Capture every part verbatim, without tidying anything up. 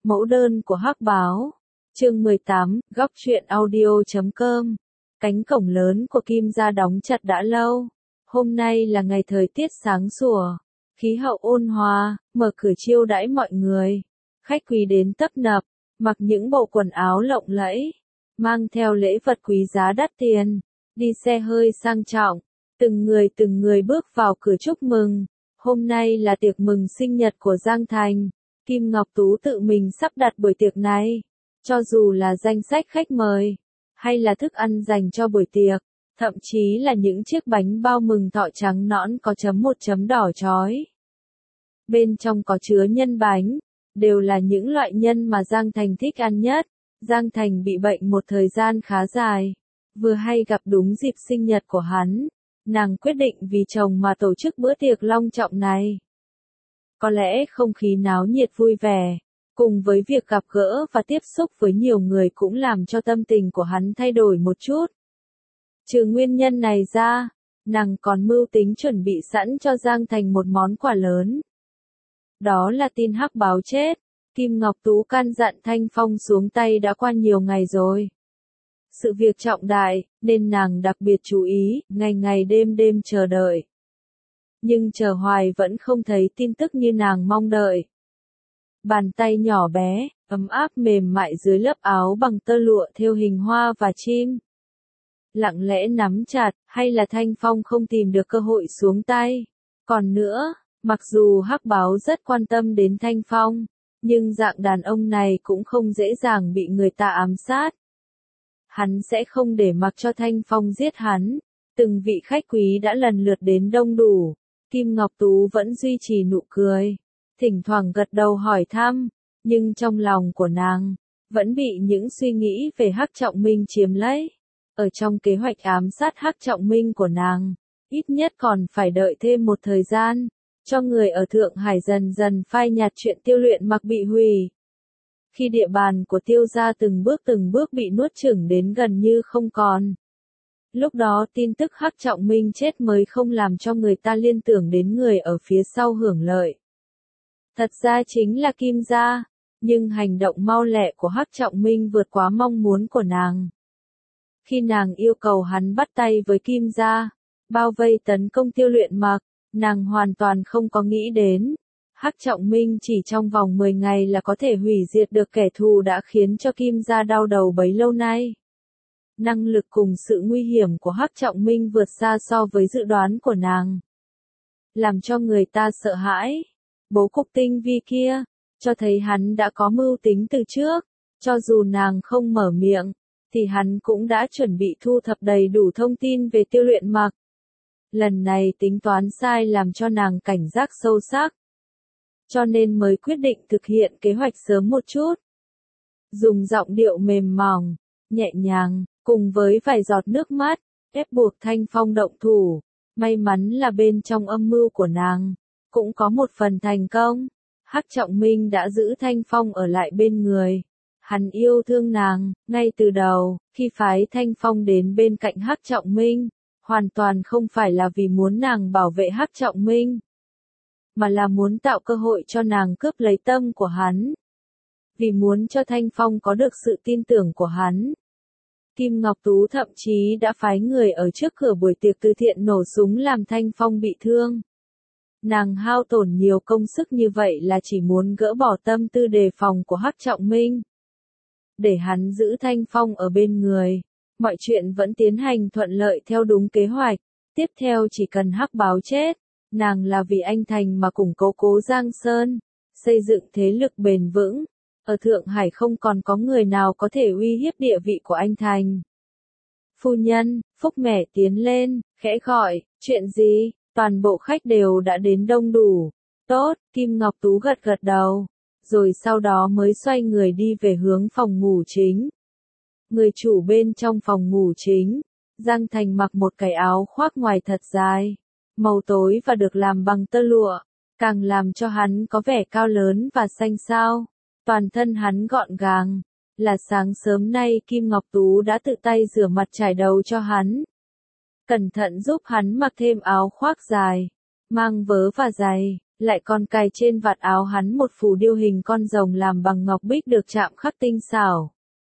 Mẫu đơn của Hắc Báo. Chương mười tám, góc truyện audio chấm com. Cánh cổng lớn của Kim gia đóng chặt đã lâu. Hôm nay là ngày thời tiết sáng sủa, khí hậu ôn hòa, mở cửa chiêu đãi mọi người. Khách quý đến tấp nập, mặc những bộ quần áo lộng lẫy, mang theo lễ vật quý giá đắt tiền, đi xe hơi sang trọng, từng người từng người bước vào cửa chúc mừng. Hôm nay là tiệc mừng sinh nhật của Giang Thành. Kim Ngọc Tú tự mình sắp đặt buổi tiệc này. Cho dù là danh sách khách mời, hay là thức ăn dành cho buổi tiệc, thậm chí là những chiếc bánh bao mừng thọ trắng nõn có chấm một chấm đỏ chói. Bên trong có chứa nhân bánh, đều là những loại nhân mà Giang Thành thích ăn nhất. Giang Thành bị bệnh một thời gian khá dài, vừa hay gặp đúng dịp sinh nhật của hắn. Nàng quyết định vì chồng mà tổ chức bữa tiệc long trọng này. Có lẽ không khí náo nhiệt vui vẻ, cùng với việc gặp gỡ và tiếp xúc với nhiều người cũng làm cho tâm tình của hắn thay đổi một chút. Trừ nguyên nhân này ra, nàng còn mưu tính chuẩn bị sẵn cho Giang Thành một món quà lớn. Đó là tin Hắc Báo chết. Kim Ngọc Tú căn dặn Thanh Phong xuống tay đã qua nhiều ngày rồi. Sự việc trọng đại, nên nàng đặc biệt chú ý, ngày ngày đêm đêm chờ đợi. Nhưng chờ hoài vẫn không thấy tin tức như nàng mong đợi. Bàn tay nhỏ bé, ấm áp mềm mại dưới lớp áo bằng tơ lụa thêu hình hoa và chim. Lặng lẽ nắm chặt, hay là Thanh Phong không tìm được cơ hội xuống tay. Còn nữa, mặc dù Hắc Báo rất quan tâm đến Thanh Phong, nhưng dạng đàn ông này cũng không dễ dàng bị người ta ám sát. Hắn sẽ không để mặc cho Thanh Phong giết hắn. Từng vị khách quý đã lần lượt đến đông đủ. Kim Ngọc Tú vẫn duy trì nụ cười, thỉnh thoảng gật đầu hỏi thăm, nhưng trong lòng của nàng vẫn bị những suy nghĩ về Hắc Trọng Minh chiếm lấy. Ở trong kế hoạch ám sát Hắc Trọng Minh của nàng, ít nhất còn phải đợi thêm một thời gian, cho người ở Thượng Hải dần dần phai nhạt chuyện Tiêu Luyện Mặc bị hủy. Khi địa bàn của Tiêu gia từng bước từng bước bị nuốt chửng đến gần như không còn. Lúc đó tin tức Hắc Trọng Minh chết mới không làm cho người ta liên tưởng đến người ở phía sau hưởng lợi. Thật ra chính là Kim gia, nhưng hành động mau lẹ của Hắc Trọng Minh vượt quá mong muốn của nàng. Khi nàng yêu cầu hắn bắt tay với Kim gia, bao vây tấn công Tiêu Luyện Mặc, nàng hoàn toàn không có nghĩ đến. Hắc Trọng Minh chỉ trong vòng mười ngày là có thể hủy diệt được kẻ thù đã khiến cho Kim gia đau đầu bấy lâu nay. Năng lực cùng sự nguy hiểm của Hắc Trọng Minh vượt xa so với dự đoán của nàng, làm cho người ta sợ hãi. Bố cục tinh vi kia, cho thấy hắn đã có mưu tính từ trước, cho dù nàng không mở miệng, thì hắn cũng đã chuẩn bị thu thập đầy đủ thông tin về Tiêu Luyện Mặc. Lần này tính toán sai làm cho nàng cảnh giác sâu sắc, cho nên mới quyết định thực hiện kế hoạch sớm một chút. Dùng giọng điệu mềm mỏng, nhẹ nhàng, cùng với vài giọt nước mắt, ép buộc Thanh Phong động thủ. May mắn là bên trong âm mưu của nàng cũng có một phần thành công. Hắc Trọng Minh đã giữ Thanh Phong ở lại bên người. Hắn yêu thương nàng, ngay từ đầu, khi phái Thanh Phong đến bên cạnh Hắc Trọng Minh, hoàn toàn không phải là vì muốn nàng bảo vệ Hắc Trọng Minh, mà là muốn tạo cơ hội cho nàng cướp lấy tâm của hắn. Vì muốn cho Thanh Phong có được sự tin tưởng của hắn, Kim Ngọc Tú thậm chí đã phái người ở trước cửa buổi tiệc từ thiện nổ súng làm Thanh Phong bị thương. Nàng hao tổn nhiều công sức như vậy là chỉ muốn gỡ bỏ tâm tư đề phòng của Hắc Trọng Minh, để hắn giữ Thanh Phong ở bên người. Mọi chuyện vẫn tiến hành thuận lợi theo đúng kế hoạch. Tiếp theo chỉ cần Hắc Báo chết, nàng là vì anh Thành mà củng cố Cố Giang Sơn, xây dựng thế lực bền vững. Ở Thượng Hải không còn có người nào có thể uy hiếp địa vị của anh Thành. Phu nhân, Phúc Mẻ tiến lên, khẽ gọi, chuyện gì? Toàn bộ khách đều đã đến đông đủ. Tốt, Kim Ngọc Tú gật gật đầu, rồi sau đó mới xoay người đi về hướng phòng ngủ chính. Người chủ bên trong phòng ngủ chính, Giang Thành mặc một cái áo khoác ngoài thật dài, màu tối và được làm bằng tơ lụa, càng làm cho hắn có vẻ cao lớn và xanh xao. Toàn thân hắn gọn gàng, là sáng sớm nay Kim Ngọc Tú đã tự tay rửa mặt trải đầu cho hắn. Cẩn thận giúp hắn mặc thêm áo khoác dài, mang vớ và giày, lại còn cài trên vạt áo hắn một phù điêu hình con rồng làm bằng ngọc bích được chạm khắc tinh xảo.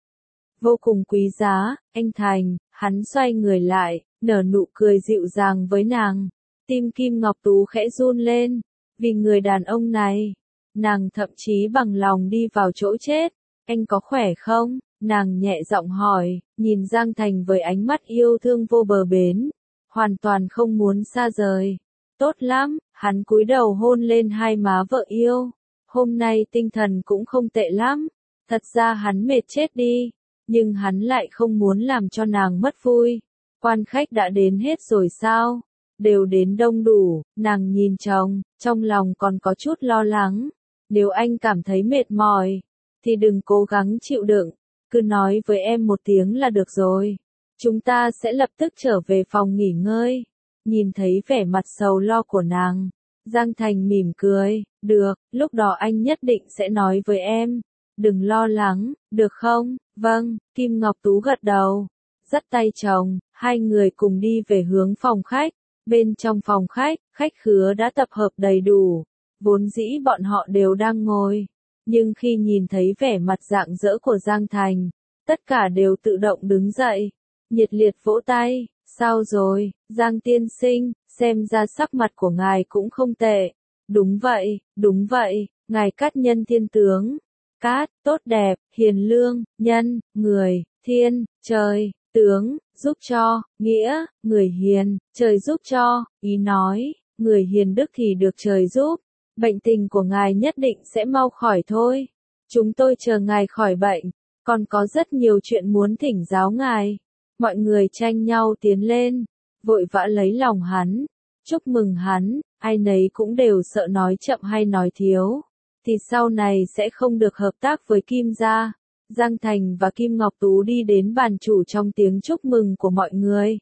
Vô cùng quý giá, anh Thành, hắn xoay người lại, nở nụ cười dịu dàng với nàng. Tim Kim Ngọc Tú khẽ run lên, vì người đàn ông này, nàng thậm chí bằng lòng đi vào chỗ chết. Anh có khỏe không? Nàng nhẹ giọng hỏi, nhìn Giang Thành với ánh mắt yêu thương vô bờ bến, hoàn toàn không muốn xa rời. Tốt lắm, hắn cúi đầu hôn lên hai má vợ yêu. Hôm nay tinh thần cũng không tệ lắm. Thật ra hắn mệt chết đi, nhưng hắn lại không muốn làm cho nàng mất vui. Quan khách đã đến hết rồi sao? Đều đến đông đủ, nàng nhìn chồng, trong lòng còn có chút lo lắng. Nếu anh cảm thấy mệt mỏi, thì đừng cố gắng chịu đựng, cứ nói với em một tiếng là được rồi. Chúng ta sẽ lập tức trở về phòng nghỉ ngơi. Nhìn thấy vẻ mặt sầu lo của nàng, Giang Thành mỉm cười, được, lúc đó anh nhất định sẽ nói với em. Đừng lo lắng, được không? Vâng, Kim Ngọc Tú gật đầu, dắt tay chồng, hai người cùng đi về hướng phòng khách. Bên trong phòng khách, khách khứa đã tập hợp đầy đủ, vốn dĩ bọn họ đều đang ngồi. Nhưng khi nhìn thấy vẻ mặt rạng rỡ của Giang Thành, tất cả đều tự động đứng dậy, nhiệt liệt vỗ tay. Sao rồi, Giang tiên sinh, xem ra sắc mặt của ngài cũng không tệ. Đúng vậy, đúng vậy, ngài Cát Nhân thiên tướng. Cát, tốt đẹp, hiền lương, nhân, người, thiên, trời, tướng, giúp cho, nghĩa, người hiền, trời giúp cho, ý nói, người hiền đức thì được trời giúp. Bệnh tình của ngài nhất định sẽ mau khỏi thôi. Chúng tôi chờ ngài khỏi bệnh, còn có rất nhiều chuyện muốn thỉnh giáo ngài. Mọi người tranh nhau tiến lên, vội vã lấy lòng hắn, chúc mừng hắn, ai nấy cũng đều sợ nói chậm hay nói thiếu, thì sau này sẽ không được hợp tác với Kim gia. Giang Thành và Kim Ngọc Tú đi đến bàn chủ trong tiếng chúc mừng của mọi người.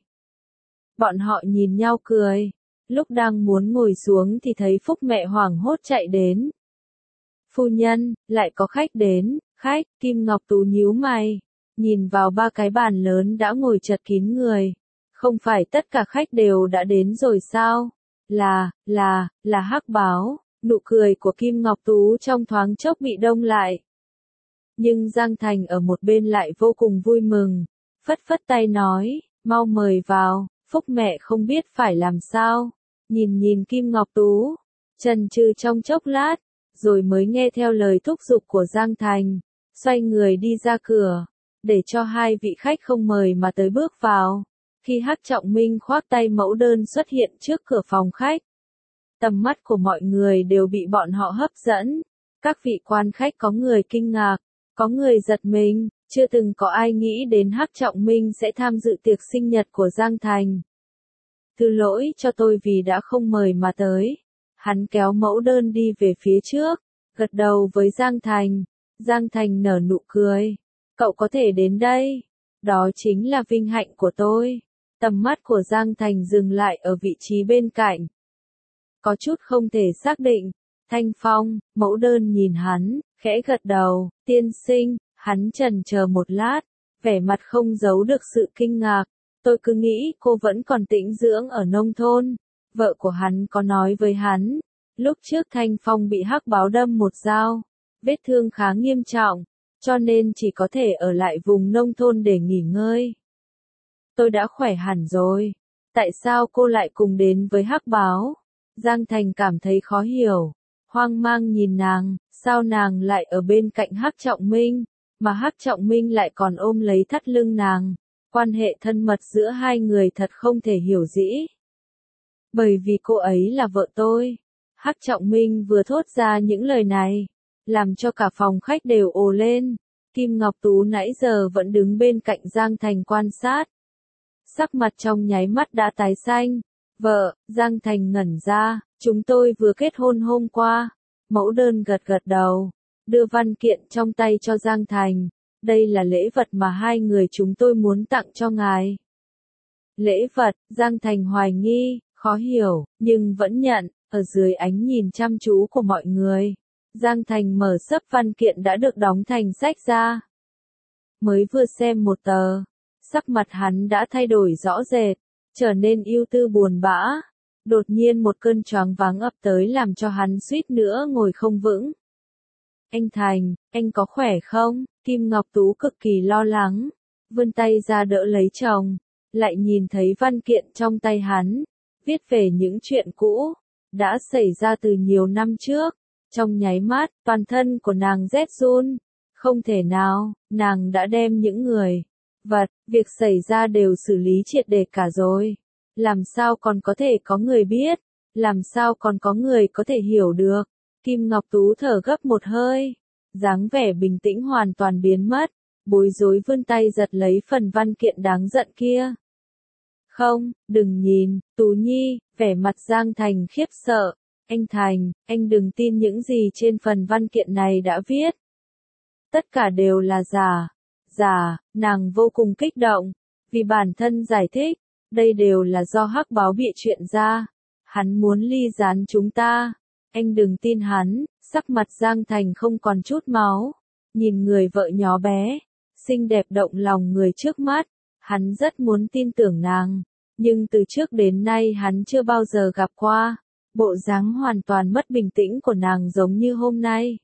Bọn họ nhìn nhau cười, lúc đang muốn ngồi xuống thì thấy Phúc mẹ hoảng hốt chạy đến. Phu nhân, lại có khách đến, khách, Kim Ngọc Tú nhíu mày, nhìn vào ba cái bàn lớn đã ngồi chật kín người. Không phải tất cả khách đều đã đến rồi sao? Là, là, là Hắc Báo. Nụ cười của Kim Ngọc Tú trong thoáng chốc bị đông lại. Nhưng Giang Thành ở một bên lại vô cùng vui mừng, phất phất tay nói, mau mời vào. Phúc mẹ không biết phải làm sao, nhìn nhìn Kim Ngọc Tú, chần chừ trong chốc lát, rồi mới nghe theo lời thúc giục của Giang Thành, xoay người đi ra cửa, để cho hai vị khách không mời mà tới bước vào. Khi Hắc Trọng Minh khoác tay mẫu đơn xuất hiện trước cửa phòng khách, tầm mắt của mọi người đều bị bọn họ hấp dẫn. Các vị quan khách có người kinh ngạc, có người giật mình, chưa từng có ai nghĩ đến Hắc Trọng Minh sẽ tham dự tiệc sinh nhật của Giang Thành. Thứ lỗi cho tôi vì đã không mời mà tới. Hắn kéo mẫu đơn đi về phía trước, gật đầu với Giang Thành. Giang Thành nở nụ cười. Cậu có thể đến đây. Đó chính là vinh hạnh của tôi. Tầm mắt của Giang Thành dừng lại ở vị trí bên cạnh. Có chút không thể xác định. Thanh Phong, mẫu đơn nhìn hắn, khẽ gật đầu. Tiên sinh, hắn chần chờ một lát, vẻ mặt không giấu được sự kinh ngạc. Tôi cứ nghĩ cô vẫn còn tĩnh dưỡng ở nông thôn. Vợ của hắn có nói với hắn, lúc trước Thanh Phong bị Hắc Báo đâm một dao, vết thương khá nghiêm trọng, cho nên chỉ có thể ở lại vùng nông thôn để nghỉ ngơi. Tôi đã khỏe hẳn rồi, tại sao cô lại cùng đến với Hắc Báo? Giang Thành cảm thấy khó hiểu, hoang mang nhìn nàng, sao nàng lại ở bên cạnh Hắc Trọng Minh, mà Hắc Trọng Minh lại còn ôm lấy thắt lưng nàng. Quan hệ thân mật giữa hai người thật không thể hiểu dĩ. Bởi vì cô ấy là vợ tôi. Hắc Trọng Minh vừa thốt ra những lời này, làm cho cả phòng khách đều ồ lên. Kim Ngọc Tú nãy giờ vẫn đứng bên cạnh Giang Thành quan sát. Sắc mặt trong nháy mắt đã tái xanh. Vợ, Giang Thành ngẩn ra, chúng tôi vừa kết hôn hôm qua. Mẫu đơn gật gật đầu, đưa văn kiện trong tay cho Giang Thành. Đây là lễ vật mà hai người chúng tôi muốn tặng cho ngài. Lễ vật, Giang Thành hoài nghi, khó hiểu, nhưng vẫn nhận, ở dưới ánh nhìn chăm chú của mọi người. Giang Thành mở xấp văn kiện đã được đóng thành sách ra. Mới vừa xem một tờ, sắc mặt hắn đã thay đổi rõ rệt, trở nên ưu tư buồn bã. Đột nhiên một cơn choáng váng ập tới làm cho hắn suýt nữa ngồi không vững. Anh Thành, anh có khỏe không? Kim Ngọc Tú cực kỳ lo lắng, vươn tay ra đỡ lấy chồng, lại nhìn thấy văn kiện trong tay hắn, viết về những chuyện cũ, đã xảy ra từ nhiều năm trước. Trong nháy mắt, toàn thân của nàng rét run. Không thể nào, nàng đã đem những người, vật, việc xảy ra đều xử lý triệt để cả rồi. Làm sao còn có thể có người biết? Làm sao còn có người có thể hiểu được? Kim Ngọc Tú thở gấp một hơi, dáng vẻ bình tĩnh hoàn toàn biến mất, bối rối vươn tay giật lấy phần văn kiện đáng giận kia. Không, đừng nhìn, Tú Nhi, vẻ mặt Giang Thành khiếp sợ. Anh Thành, anh đừng tin những gì trên phần văn kiện này đã viết. Tất cả đều là giả. Giả, nàng vô cùng kích động, vì bản thân giải thích, đây đều là do Hắc Báo bịa chuyện ra. Hắn muốn ly gián chúng ta. Anh đừng tin hắn. Sắc mặt Giang Thành không còn chút máu. Nhìn người vợ nhỏ bé, xinh đẹp động lòng người trước mắt, hắn rất muốn tin tưởng nàng. Nhưng từ trước đến nay hắn chưa bao giờ gặp qua bộ dáng hoàn toàn mất bình tĩnh của nàng giống như hôm nay.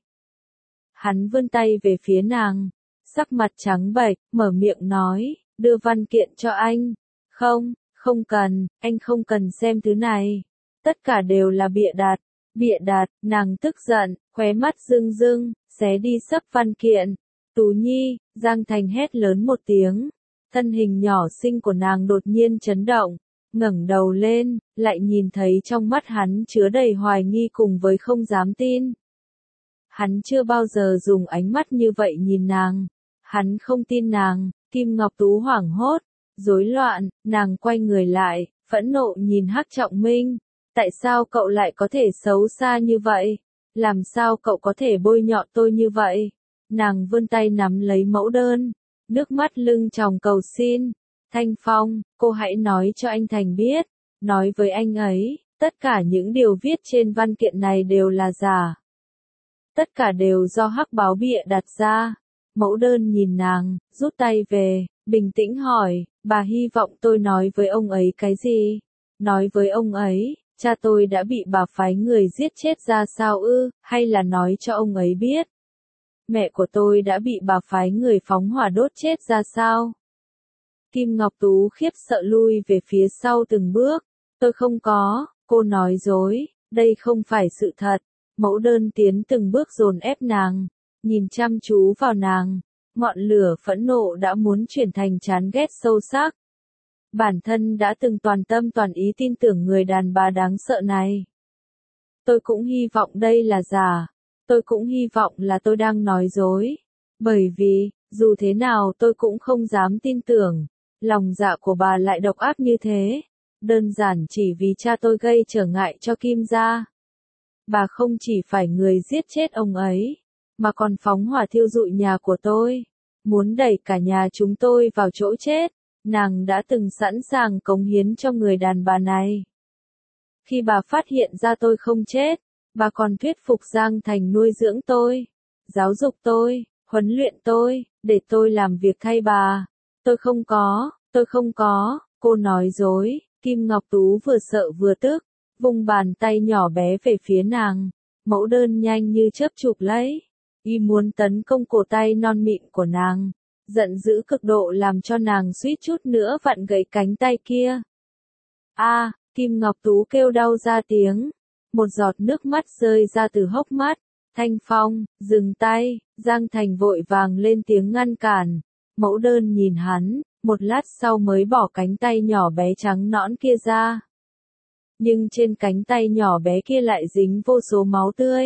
Hắn vươn tay về phía nàng, sắc mặt trắng bệch, mở miệng nói, đưa văn kiện cho anh. Không, không cần, anh không cần xem thứ này. Tất cả đều là bịa đặt. Bịa đặt, nàng tức giận, khóe mắt rưng rưng, xé đi sấp văn kiện. Tú Nhi, Giang Thành hét lớn một tiếng. Thân hình nhỏ xinh của nàng đột nhiên chấn động, ngẩng đầu lên, lại nhìn thấy trong mắt hắn chứa đầy hoài nghi cùng với không dám tin. Hắn chưa bao giờ dùng ánh mắt như vậy nhìn nàng. Hắn không tin nàng. Kim Ngọc Tú hoảng hốt, rối loạn, nàng quay người lại, phẫn nộ nhìn Hắc Trọng Minh. Tại sao cậu lại có thể xấu xa như vậy? Làm sao cậu có thể bôi nhọ tôi như vậy? Nàng vươn tay nắm lấy mẫu đơn, nước mắt lưng tròng cầu xin. Thanh Phong, cô hãy nói cho anh Thành biết, nói với anh ấy, tất cả những điều viết trên văn kiện này đều là giả. Tất cả đều do Hắc Báo bịa đặt ra. Mẫu đơn nhìn nàng, rút tay về, bình tĩnh hỏi, bà hy vọng tôi nói với ông ấy cái gì? Nói với ông ấy, cha tôi đã bị bà phái người giết chết ra sao ư, hay là nói cho ông ấy biết? Mẹ của tôi đã bị bà phái người phóng hỏa đốt chết ra sao? Kim Ngọc Tú khiếp sợ lui về phía sau từng bước. Tôi không có, cô nói dối, đây không phải sự thật. Mẫu đơn tiến từng bước dồn ép nàng, nhìn chăm chú vào nàng, ngọn lửa phẫn nộ đã muốn chuyển thành chán ghét sâu sắc. Bản thân đã từng toàn tâm toàn ý tin tưởng người đàn bà đáng sợ này. Tôi cũng hy vọng đây là giả, tôi cũng hy vọng là tôi đang nói dối. Bởi vì, dù thế nào tôi cũng không dám tin tưởng, lòng dạ của bà lại độc ác như thế. Đơn giản chỉ vì cha tôi gây trở ngại cho Kim gia. Bà không chỉ phải người giết chết ông ấy, mà còn phóng hỏa thiêu rụi nhà của tôi, muốn đẩy cả nhà chúng tôi vào chỗ chết. Nàng đã từng sẵn sàng cống hiến cho người đàn bà này. Khi bà phát hiện ra tôi không chết, bà còn thuyết phục Giang Thành nuôi dưỡng tôi, giáo dục tôi, huấn luyện tôi, để tôi làm việc thay bà. Tôi không có, tôi không có, cô nói dối. Kim Ngọc Tú vừa sợ vừa tức, vung bàn tay nhỏ bé về phía nàng. Mẫu đơn nhanh như chớp chụp lấy, y muốn tấn công cổ tay non mịn của nàng. Giận dữ cực độ làm cho nàng suýt chút nữa vặn gãy cánh tay kia. A, Kim Ngọc Tú kêu đau ra tiếng. Một giọt nước mắt rơi ra từ hốc mắt. Thanh Phong, dừng tay. Giang Thành vội vàng lên tiếng ngăn cản. Mẫu đơn nhìn hắn, một lát sau mới bỏ cánh tay nhỏ bé trắng nõn kia ra. Nhưng trên cánh tay nhỏ bé kia lại dính vô số máu tươi.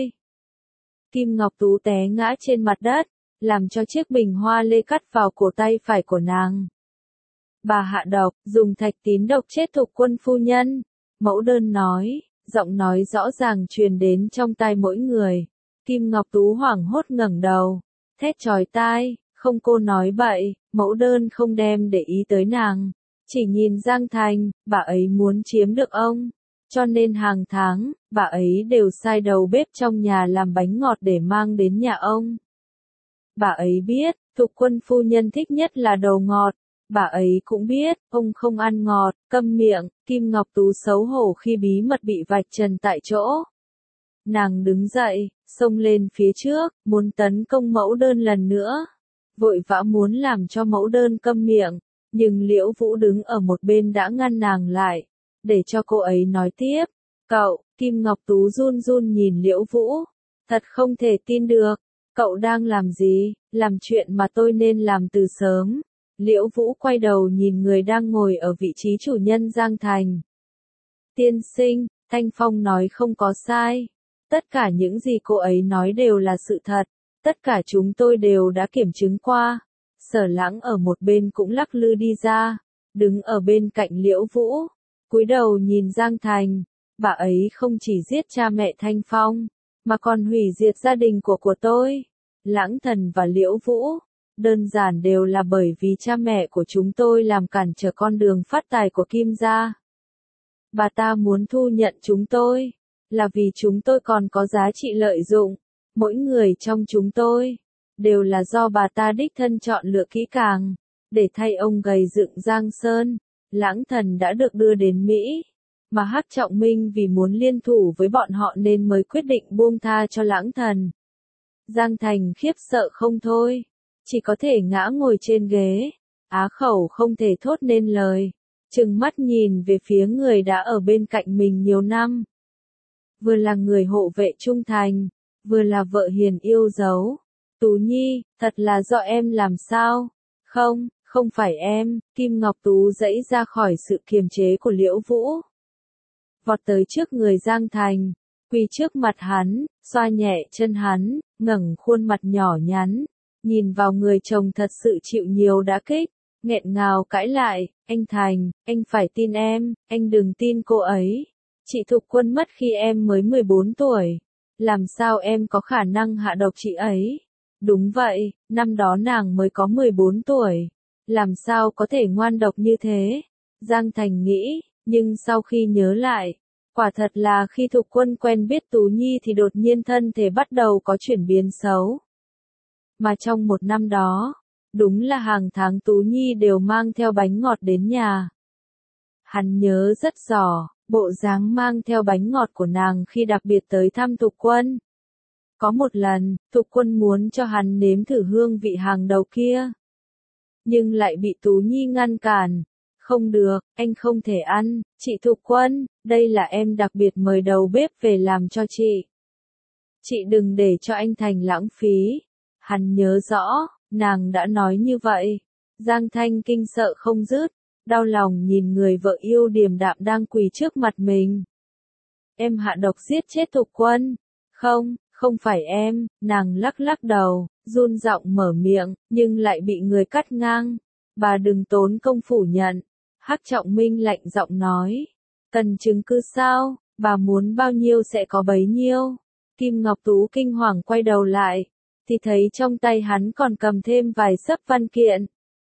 Kim Ngọc Tú té ngã trên mặt đất, làm cho chiếc bình hoa lê cắt vào cổ tay phải của nàng. Bà hạ độc, dùng thạch tín độc chết Thục Quân phu nhân. Mẫu đơn nói, giọng nói rõ ràng truyền đến trong tai mỗi người. Kim Ngọc Tú hoảng hốt ngẩng đầu, thét chói tai, không, cô nói bậy. Mẫu đơn không đem để ý tới nàng, chỉ nhìn Giang Thành. Bà ấy muốn chiếm được ông, cho nên hàng tháng, bà ấy đều sai đầu bếp trong nhà làm bánh ngọt để mang đến nhà ông. Bà ấy biết, Thục Quân phu nhân thích nhất là đồ ngọt, bà ấy cũng biết, ông không ăn ngọt, câm miệng, Kim Ngọc Tú xấu hổ khi bí mật bị vạch trần tại chỗ. Nàng đứng dậy, xông lên phía trước, muốn tấn công mẫu đơn lần nữa. Vội vã muốn làm cho mẫu đơn câm miệng, nhưng Liễu Vũ đứng ở một bên đã ngăn nàng lại, để cho cô ấy nói tiếp. Cậu, Kim Ngọc Tú run run nhìn Liễu Vũ, thật không thể tin được, cậu đang làm gì, làm chuyện mà tôi nên làm từ sớm. Liễu Vũ quay đầu nhìn người đang ngồi ở vị trí chủ nhân Giang Thành. Tiên sinh, Thanh Phong nói không có sai. Tất cả những gì cô ấy nói đều là sự thật, tất cả chúng tôi đều đã kiểm chứng qua. Sở Lãng ở một bên cũng lắc lư đi ra, đứng ở bên cạnh Liễu Vũ, cúi đầu nhìn Giang Thành, bà ấy không chỉ giết cha mẹ Thanh Phong, mà còn hủy diệt gia đình của của tôi. Lãng Thần và Liễu Vũ, đơn giản đều là bởi vì cha mẹ của chúng tôi làm cản trở con đường phát tài của Kim gia. Bà ta muốn thu nhận chúng tôi, là vì chúng tôi còn có giá trị lợi dụng, mỗi người trong chúng tôi, đều là do bà ta đích thân chọn lựa kỹ càng, để thay ông gầy dựng Giang Sơn. Lãng Thần đã được đưa đến Mỹ, mà Hắc Trọng Minh vì muốn liên thủ với bọn họ nên mới quyết định buông tha cho Lãng Thần. Giang Thành khiếp sợ không thôi, chỉ có thể ngã ngồi trên ghế, á khẩu không thể thốt nên lời, trừng mắt nhìn về phía người đã ở bên cạnh mình nhiều năm. Vừa là người hộ vệ trung thành, vừa là vợ hiền yêu dấu. Tú Nhi, thật là do em làm sao? Không, không phải em. Kim Ngọc Tú giãy ra khỏi sự kiềm chế của Liễu Vũ, vọt tới trước người Giang Thành, quỳ trước mặt hắn, xoa nhẹ chân hắn, ngẩng khuôn mặt nhỏ nhắn, nhìn vào người chồng thật sự chịu nhiều đả kích, nghẹn ngào cãi lại. Anh Thành, anh phải tin em, anh đừng tin cô ấy. Chị Thục Quân mất khi em mới mười bốn tuổi. Làm sao em có khả năng hạ độc chị ấy? Đúng vậy, năm đó nàng mới có mười bốn tuổi. Làm sao có thể ngoan độc như thế? Giang Thành nghĩ, nhưng sau khi nhớ lại, quả thật là khi Thục Quân quen biết Tú Nhi thì đột nhiên thân thể bắt đầu có chuyển biến xấu. Mà trong một năm đó, đúng là hàng tháng Tú Nhi đều mang theo bánh ngọt đến nhà. Hắn nhớ rất rõ, bộ dáng mang theo bánh ngọt của nàng khi đặc biệt tới thăm Thục Quân. Có một lần, Thục Quân muốn cho hắn nếm thử hương vị hàng đầu kia, nhưng lại bị Tú Nhi ngăn cản. Không được, anh không thể ăn, chị Thục Quân, đây là em đặc biệt mời đầu bếp về làm cho chị. Chị đừng để cho anh Thành lãng phí. Hắn nhớ rõ, nàng đã nói như vậy. Giang Thanh kinh sợ không dứt, đau lòng nhìn người vợ yêu điềm đạm đang quỳ trước mặt mình. Em hạ độc giết chết Thục Quân. Không, không phải em. Nàng lắc lắc đầu, run giọng mở miệng, nhưng lại bị người cắt ngang. Bà đừng tốn công phủ nhận. Hắc Trọng Minh lạnh giọng nói. Cần chứng cứ sao? Bà muốn bao nhiêu sẽ có bấy nhiêu. Kim Ngọc Tú kinh hoàng quay đầu lại, thì thấy trong tay hắn còn cầm thêm vài xấp văn kiện.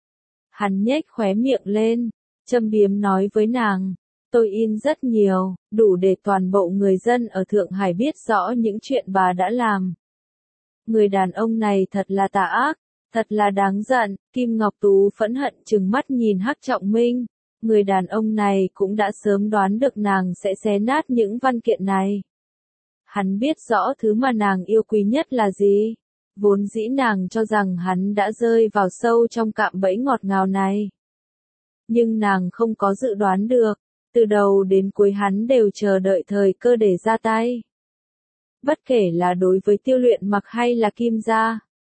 Hắn nhếch khóe miệng lên, châm biếm nói với nàng, tôi in rất nhiều, đủ để toàn bộ người dân ở Thượng Hải biết rõ những chuyện bà đã làm. Người đàn ông này thật là tà ác, thật là đáng giận. Kim Ngọc Tú phẫn hận trừng mắt nhìn Hắc Trọng Minh, người đàn ông này cũng đã sớm đoán được nàng sẽ xé nát những văn kiện này. Hắn biết rõ thứ mà nàng yêu quý nhất là gì. Vốn dĩ nàng cho rằng hắn đã rơi vào sâu trong cạm bẫy ngọt ngào này. Nhưng nàng không có dự đoán được, từ đầu đến cuối hắn đều chờ đợi thời cơ để ra tay. Bất kể là đối với Tiêu Luyện Mặc hay là Kim gia,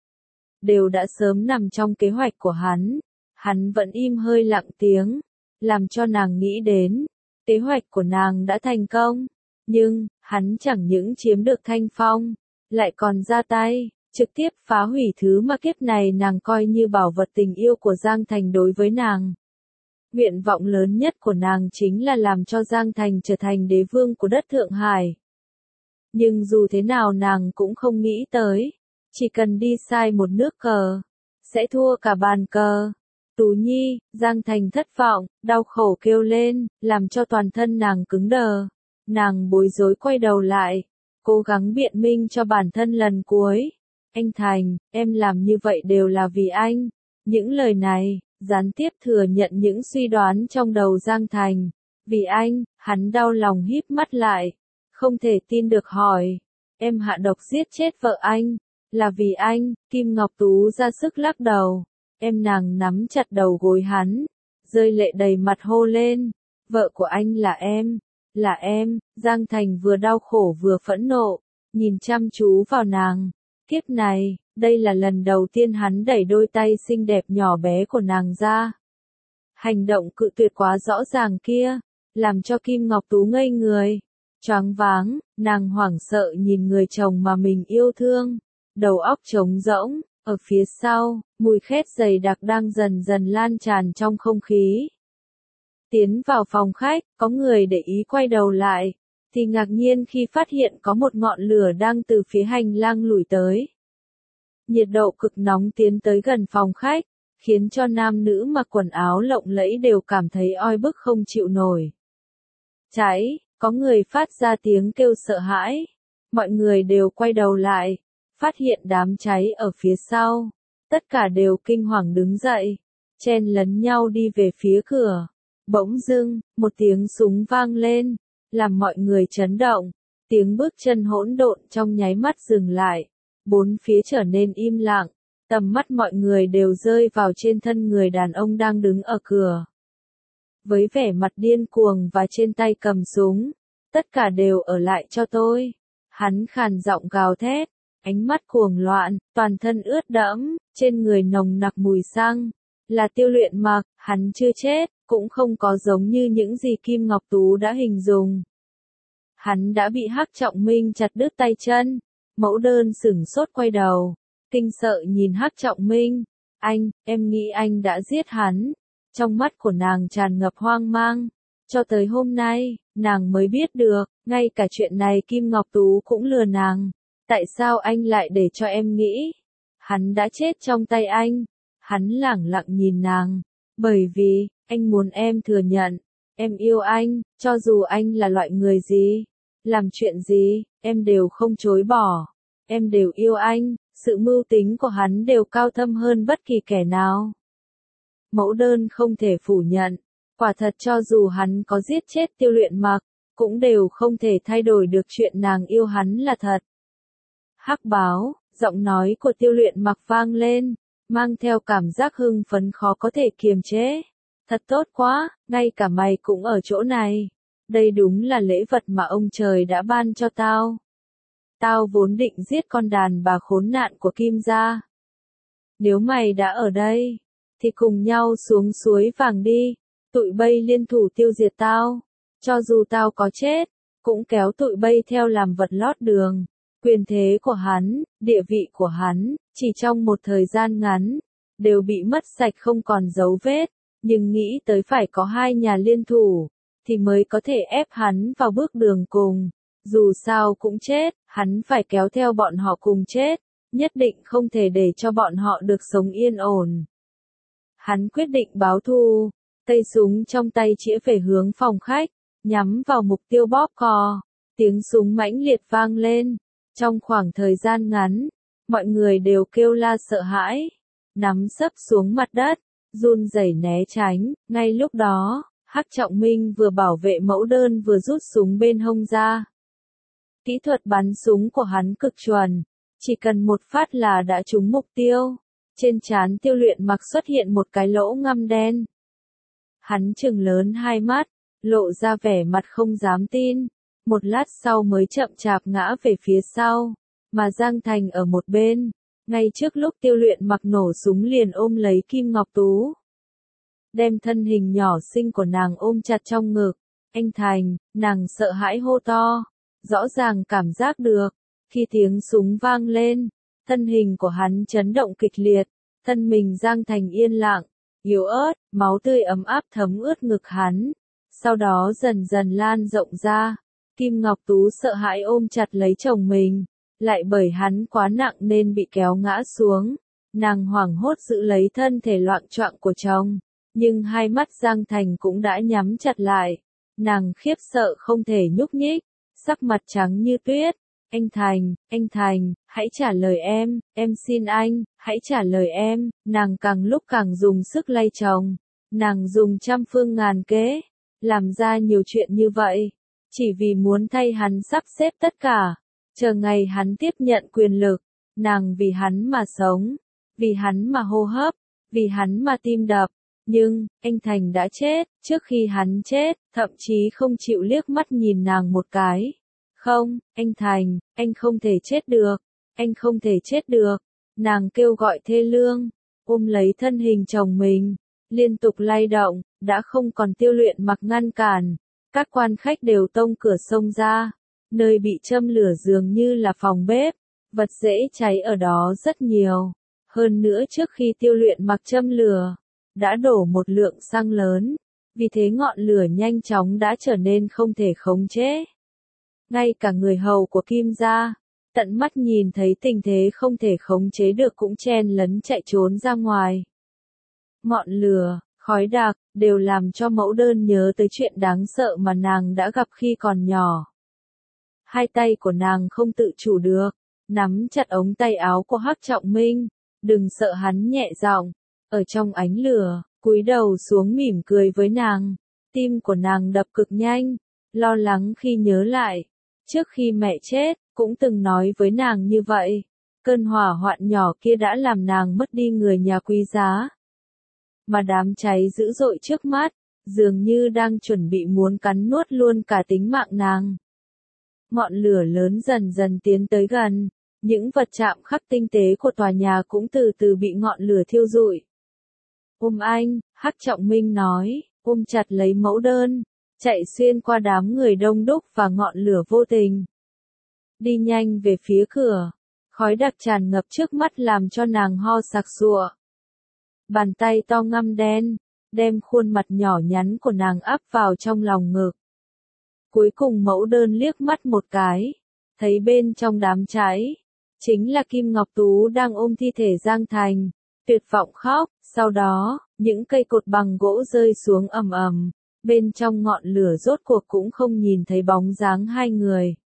đều đã sớm nằm trong kế hoạch của hắn. Hắn vẫn im hơi lặng tiếng, làm cho nàng nghĩ đến, kế hoạch của nàng đã thành công. Nhưng, hắn chẳng những chiếm được Thanh Phong, lại còn ra tay, trực tiếp phá hủy thứ mà kiếp này nàng coi như bảo vật tình yêu của Giang Thành đối với nàng. Nguyện vọng lớn nhất của nàng chính là làm cho Giang Thành trở thành đế vương của đất Thượng Hải. Nhưng dù thế nào nàng cũng không nghĩ tới, chỉ cần đi sai một nước cờ, sẽ thua cả bàn cờ. Tú Nhi, Giang Thành thất vọng, đau khổ kêu lên, làm cho toàn thân nàng cứng đờ. Nàng bối rối quay đầu lại, cố gắng biện minh cho bản thân lần cuối. Anh Thành, em làm như vậy đều là vì anh. Những lời này, gián tiếp thừa nhận những suy đoán trong đầu Giang Thành. Vì anh, hắn đau lòng híp mắt lại, không thể tin được hỏi, em hạ độc giết chết vợ anh, là vì anh. Kim Ngọc Tú ra sức lắc đầu, em nàng nắm chặt đầu gối hắn, rơi lệ đầy mặt hô lên, vợ của anh là em, là em. Giang Thành vừa đau khổ vừa phẫn nộ, nhìn chăm chú vào nàng, kiếp này, đây là lần đầu tiên hắn đẩy đôi tay xinh đẹp nhỏ bé của nàng ra. Hành động cự tuyệt quá rõ ràng kia, làm cho Kim Ngọc Tú ngây người, choáng váng, nàng hoảng sợ nhìn người chồng mà mình yêu thương, đầu óc trống rỗng, ở phía sau, mùi khét dày đặc đang dần dần lan tràn trong không khí. Tiến vào phòng khách, có người để ý quay đầu lại, thì ngạc nhiên khi phát hiện có một ngọn lửa đang từ phía hành lang lủi tới. Nhiệt độ cực nóng tiến tới gần phòng khách, khiến cho nam nữ mặc quần áo lộng lẫy đều cảm thấy oi bức không chịu nổi. Cháy, có người phát ra tiếng kêu sợ hãi. Mọi người đều quay đầu lại, phát hiện đám cháy ở phía sau. Tất cả đều kinh hoàng đứng dậy, chen lấn nhau đi về phía cửa. Bỗng dưng, một tiếng súng vang lên, làm mọi người chấn động. Tiếng bước chân hỗn độn trong nháy mắt dừng lại. Bốn phía trở nên im lặng, tầm mắt mọi người đều rơi vào trên thân người đàn ông đang đứng ở cửa. Với vẻ mặt điên cuồng và trên tay cầm súng, tất cả đều ở lại cho tôi. Hắn khàn giọng gào thét, ánh mắt cuồng loạn, toàn thân ướt đẫm, trên người nồng nặc mùi xăng. Là Tiêu Luyện Mặc, hắn chưa chết, cũng không có giống như những gì Kim Ngọc Tú đã hình dung. Hắn đã bị Hắc Trọng Minh chặt đứt tay chân. Mẫu Đơn sửng sốt quay đầu, kinh sợ nhìn Hắc Trọng Minh. Anh, em nghĩ anh đã giết hắn. Trong mắt của nàng tràn ngập hoang mang. Cho tới hôm nay, nàng mới biết được, ngay cả chuyện này Kim Ngọc Tú cũng lừa nàng. Tại sao anh lại để cho em nghĩ? Hắn đã chết trong tay anh. Hắn lẳng lặng nhìn nàng. Bởi vì, anh muốn em thừa nhận, em yêu anh, cho dù anh là loại người gì, làm chuyện gì, em đều không chối bỏ. Em đều yêu anh, sự mưu tính của hắn đều cao thâm hơn bất kỳ kẻ nào. Mẫu Đơn không thể phủ nhận, quả thật cho dù hắn có giết chết Tiêu Luyện Mặc, cũng đều không thể thay đổi được chuyện nàng yêu hắn là thật. Hắc Báo, giọng nói của Tiêu Luyện Mặc vang lên, mang theo cảm giác hưng phấn khó có thể kiềm chế. Thật tốt quá, ngay cả mày cũng ở chỗ này. Đây đúng là lễ vật mà ông trời đã ban cho tao. Tao vốn định giết con đàn bà khốn nạn của Kim gia. Nếu mày đã ở đây, thì cùng nhau xuống suối vàng đi. Tụi bay liên thủ tiêu diệt tao. Cho dù tao có chết, cũng kéo tụi bay theo làm vật lót đường. Quyền thế của hắn, địa vị của hắn, chỉ trong một thời gian ngắn, đều bị mất sạch không còn dấu vết. Nhưng nghĩ tới phải có hai nhà liên thủ, thì mới có thể ép hắn vào bước đường cùng. Dù sao cũng chết, hắn phải kéo theo bọn họ cùng chết, nhất định không thể để cho bọn họ được sống yên ổn. Hắn quyết định báo thù, tay súng trong tay chĩa về hướng phòng khách, nhắm vào mục tiêu bóp cò. Tiếng súng mãnh liệt vang lên. Trong khoảng thời gian ngắn, mọi người đều kêu la sợ hãi, nắm sấp xuống mặt đất, run rẩy né tránh. Ngay lúc đó, Hắc Trọng Minh vừa bảo vệ Mẫu Đơn vừa rút súng bên hông ra. Kỹ thuật bắn súng của hắn cực chuẩn, chỉ cần một phát là đã trúng mục tiêu. Trên trán Tiêu Luyện Mặc xuất hiện một cái lỗ ngăm đen. Hắn trừng lớn hai mắt, lộ ra vẻ mặt không dám tin. Một lát sau mới chậm chạp ngã về phía sau, mà Giang Thành ở một bên, ngay trước lúc Tiêu Luyện Mặc nổ súng liền ôm lấy Kim Ngọc Tú. Đem thân hình nhỏ xinh của nàng ôm chặt trong ngực. Anh Thành, nàng sợ hãi hô to, rõ ràng cảm giác được, khi tiếng súng vang lên, thân hình của hắn chấn động kịch liệt, thân mình Giang Thành yên lặng, yếu ớt, máu tươi ấm áp thấm ướt ngực hắn, sau đó dần dần lan rộng ra. Kim Ngọc Tú sợ hãi ôm chặt lấy chồng mình, lại bởi hắn quá nặng nên bị kéo ngã xuống. Nàng hoảng hốt giữ lấy thân thể loạng choạng của chồng, nhưng hai mắt Giang Thành cũng đã nhắm chặt lại. Nàng khiếp sợ không thể nhúc nhích, sắc mặt trắng như tuyết. Anh Thành, anh Thành, hãy trả lời em, em xin anh, hãy trả lời em, nàng càng lúc càng dùng sức lay chồng, nàng dùng trăm phương ngàn kế, làm ra nhiều chuyện như vậy, chỉ vì muốn thay hắn sắp xếp tất cả, chờ ngày hắn tiếp nhận quyền lực, nàng vì hắn mà sống, vì hắn mà hô hấp, vì hắn mà tim đập. Nhưng, anh Thành đã chết, trước khi hắn chết, thậm chí không chịu liếc mắt nhìn nàng một cái. Không, anh Thành, anh không thể chết được, anh không thể chết được. Nàng kêu gọi thê lương, ôm lấy thân hình chồng mình, liên tục lay động, đã không còn Tiêu Luyện Mặc ngăn cản. Các quan khách đều tông cửa xông ra, nơi bị châm lửa dường như là phòng bếp, vật dễ cháy ở đó rất nhiều. Hơn nữa trước khi Tiêu Luyện Mặc châm lửa, đã đổ một lượng xăng lớn, vì thế ngọn lửa nhanh chóng đã trở nên không thể khống chế. Ngay cả người hầu của Kim gia, tận mắt nhìn thấy tình thế không thể khống chế được cũng chen lấn chạy trốn ra ngoài. Ngọn lửa, khói đặc, đều làm cho Mẫu Đơn nhớ tới chuyện đáng sợ mà nàng đã gặp khi còn nhỏ. Hai tay của nàng không tự chủ được, nắm chặt ống tay áo của Hắc Trọng Minh, đừng sợ hắn nhẹ giọng, ở trong ánh lửa, cúi đầu xuống mỉm cười với nàng, tim của nàng đập cực nhanh, lo lắng khi nhớ lại, trước khi mẹ chết, cũng từng nói với nàng như vậy, cơn hỏa hoạn nhỏ kia đã làm nàng mất đi người nhà quý giá. Mà đám cháy dữ dội trước mắt, dường như đang chuẩn bị muốn cắn nuốt luôn cả tính mạng nàng. Ngọn lửa lớn dần dần tiến tới gần, những vật chạm khắc tinh tế của tòa nhà cũng từ từ bị ngọn lửa thiêu rụi. Ôm anh, Hắc Trọng Minh nói, ôm chặt lấy Mẫu Đơn, chạy xuyên qua đám người đông đúc và ngọn lửa vô tình. Đi nhanh về phía cửa, khói đặc tràn ngập trước mắt làm cho nàng ho sặc sụa. Bàn tay to ngăm đen, đem khuôn mặt nhỏ nhắn của nàng áp vào trong lòng ngực. Cuối cùng Mẫu Đơn liếc mắt một cái, thấy bên trong đám cháy, chính là Kim Ngọc Tú đang ôm thi thể Giang Thành, tuyệt vọng khóc, sau đó, những cây cột bằng gỗ rơi xuống ầm ầm, bên trong ngọn lửa rốt cuộc cũng không nhìn thấy bóng dáng hai người.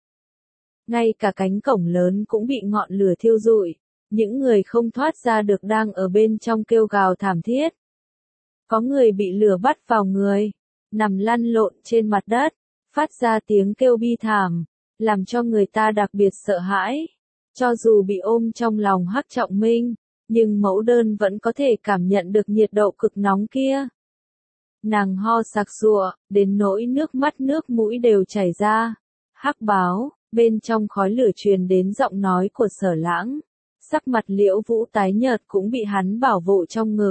Ngay cả cánh cổng lớn cũng bị ngọn lửa thiêu rụi, những người không thoát ra được đang ở bên trong kêu gào thảm thiết. Có người bị lửa bắt vào người, nằm lăn lộn trên mặt đất, phát ra tiếng kêu bi thảm, làm cho người ta đặc biệt sợ hãi. Cho dù bị ôm trong lòng Hắc Trọng Minh, nhưng Mẫu Đơn vẫn có thể cảm nhận được nhiệt độ cực nóng kia. Nàng ho sặc sụa, đến nỗi nước mắt nước mũi đều chảy ra. Hắc báo, bên trong khói lửa truyền đến giọng nói của Sở Lãng. Sắc mặt Liễu Vũ tái nhợt cũng bị hắn bảo hộ trong ngực.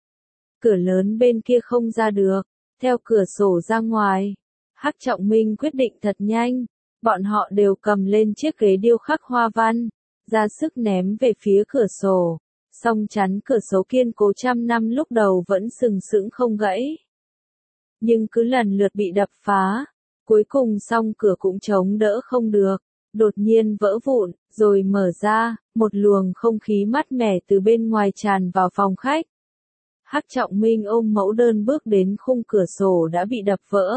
Cửa lớn bên kia không ra được, theo cửa sổ ra ngoài. Hắc Trọng Minh quyết định thật nhanh, bọn họ đều cầm lên chiếc ghế điêu khắc hoa văn, ra sức ném về phía cửa sổ. Song chắn cửa sổ kiên cố trăm năm lúc đầu vẫn sừng sững không gãy. Nhưng cứ lần lượt bị đập phá, cuối cùng song cửa cũng chống đỡ không được, đột nhiên vỡ vụn, rồi mở ra, một luồng không khí mát mẻ từ bên ngoài tràn vào phòng khách. Hắc Trọng Minh ôm Mẫu Đơn bước đến khung cửa sổ đã bị đập vỡ.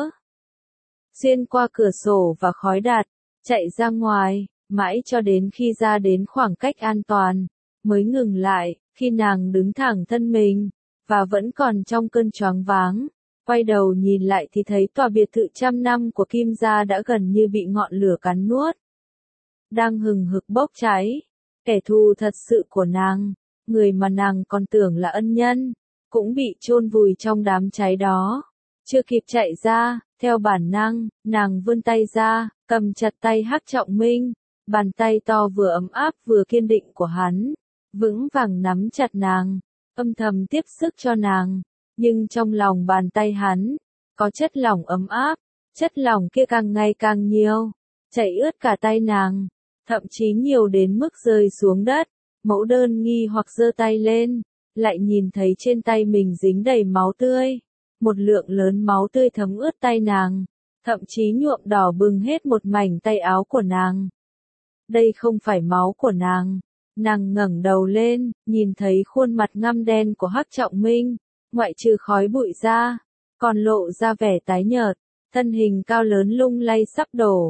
Xuyên qua cửa sổ và khói đặc, chạy ra ngoài, mãi cho đến khi ra đến khoảng cách an toàn, mới ngừng lại, khi nàng đứng thẳng thân mình, và vẫn còn trong cơn choáng váng. Quay đầu nhìn lại thì thấy tòa biệt thự trăm năm của Kim gia đã gần như bị ngọn lửa cắn nuốt. Đang hừng hực bốc cháy, kẻ thù thật sự của nàng, người mà nàng còn tưởng là ân nhân, cũng bị chôn vùi trong đám cháy đó. Chưa kịp chạy ra, theo bản năng, nàng vươn tay ra, cầm chặt tay Hắc Trọng Minh, bàn tay to vừa ấm áp vừa kiên định của hắn, vững vàng nắm chặt nàng, âm thầm tiếp sức cho nàng. Nhưng trong lòng bàn tay hắn, có chất lỏng ấm áp, chất lỏng kia càng ngày càng nhiều, chảy ướt cả tay nàng, thậm chí nhiều đến mức rơi xuống đất. Mẫu Đơn nghi hoặc giơ tay lên, lại nhìn thấy trên tay mình dính đầy máu tươi, một lượng lớn máu tươi thấm ướt tay nàng, thậm chí nhuộm đỏ bừng hết một mảnh tay áo của nàng. Đây không phải máu của nàng. Nàng ngẩng đầu lên, nhìn thấy khuôn mặt ngăm đen của Hắc Trọng Minh, ngoại trừ khói bụi ra, còn lộ ra vẻ tái nhợt, thân hình cao lớn lung lay sắp đổ.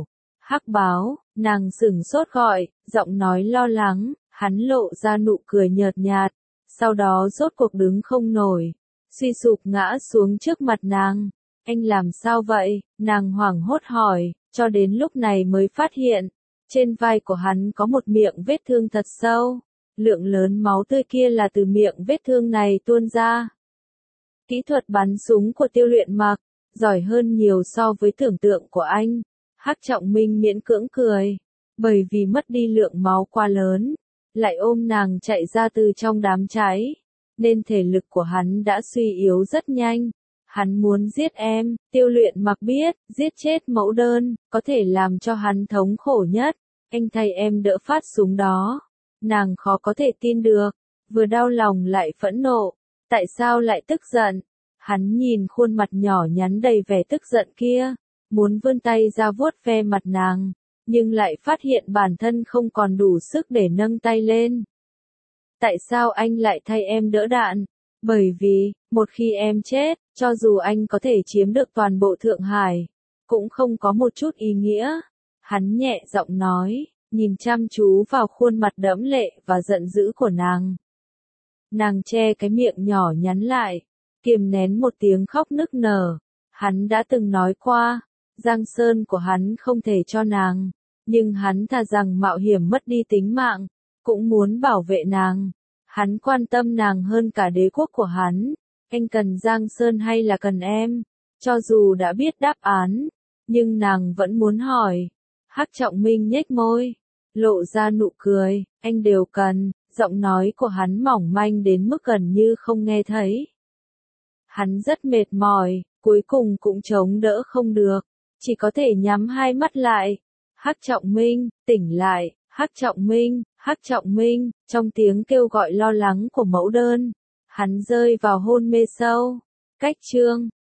Hắc báo, nàng sửng sốt gọi, giọng nói lo lắng, hắn lộ ra nụ cười nhợt nhạt, sau đó rốt cuộc đứng không nổi, suy sụp ngã xuống trước mặt nàng. Anh làm sao vậy? Nàng hoảng hốt hỏi, cho đến lúc này mới phát hiện, trên vai của hắn có một miệng vết thương thật sâu, lượng lớn máu tươi kia là từ miệng vết thương này tuôn ra. Kỹ thuật bắn súng của Tiêu Luyện Mặc, giỏi hơn nhiều so với tưởng tượng của anh. Hắc Trọng Minh miễn cưỡng cười, bởi vì mất đi lượng máu quá lớn, lại ôm nàng chạy ra từ trong đám cháy, nên thể lực của hắn đã suy yếu rất nhanh. Hắn muốn giết em, Tiêu Luyện Mặc biết, giết chết mẫu đơn, có thể làm cho hắn thống khổ nhất. Anh thay em đỡ phát súng đó. Nàng khó có thể tin được, vừa đau lòng lại phẫn nộ. Tại sao lại tức giận? Hắn nhìn khuôn mặt nhỏ nhắn đầy vẻ tức giận kia, muốn vươn tay ra vuốt ve mặt nàng, nhưng lại phát hiện bản thân không còn đủ sức để nâng tay lên. Tại sao anh lại thay em đỡ đạn? Bởi vì, một khi em chết, cho dù anh có thể chiếm được toàn bộ Thượng Hải, cũng không có một chút ý nghĩa. Hắn nhẹ giọng nói, nhìn chăm chú vào khuôn mặt đẫm lệ và giận dữ của nàng. Nàng che cái miệng nhỏ nhắn lại, kiềm nén một tiếng khóc nức nở. Hắn đã từng nói qua, Giang Sơn của hắn không thể cho nàng, nhưng hắn thà rằng mạo hiểm mất đi tính mạng, cũng muốn bảo vệ nàng. Hắn quan tâm nàng hơn cả đế quốc của hắn. Anh cần Giang Sơn hay là cần em? Cho dù đã biết đáp án, nhưng nàng vẫn muốn hỏi. Hắc Trọng Minh nhếch môi, lộ ra nụ cười, anh đều cần. Giọng nói của hắn mỏng manh đến mức gần như không nghe thấy. Hắn rất mệt mỏi, cuối cùng cũng chống đỡ không được, chỉ có thể nhắm hai mắt lại. Hắc Trọng Minh, tỉnh lại, Hắc Trọng Minh, Hắc Trọng Minh, trong tiếng kêu gọi lo lắng của mẫu đơn, hắn rơi vào hôn mê sâu. Cách chương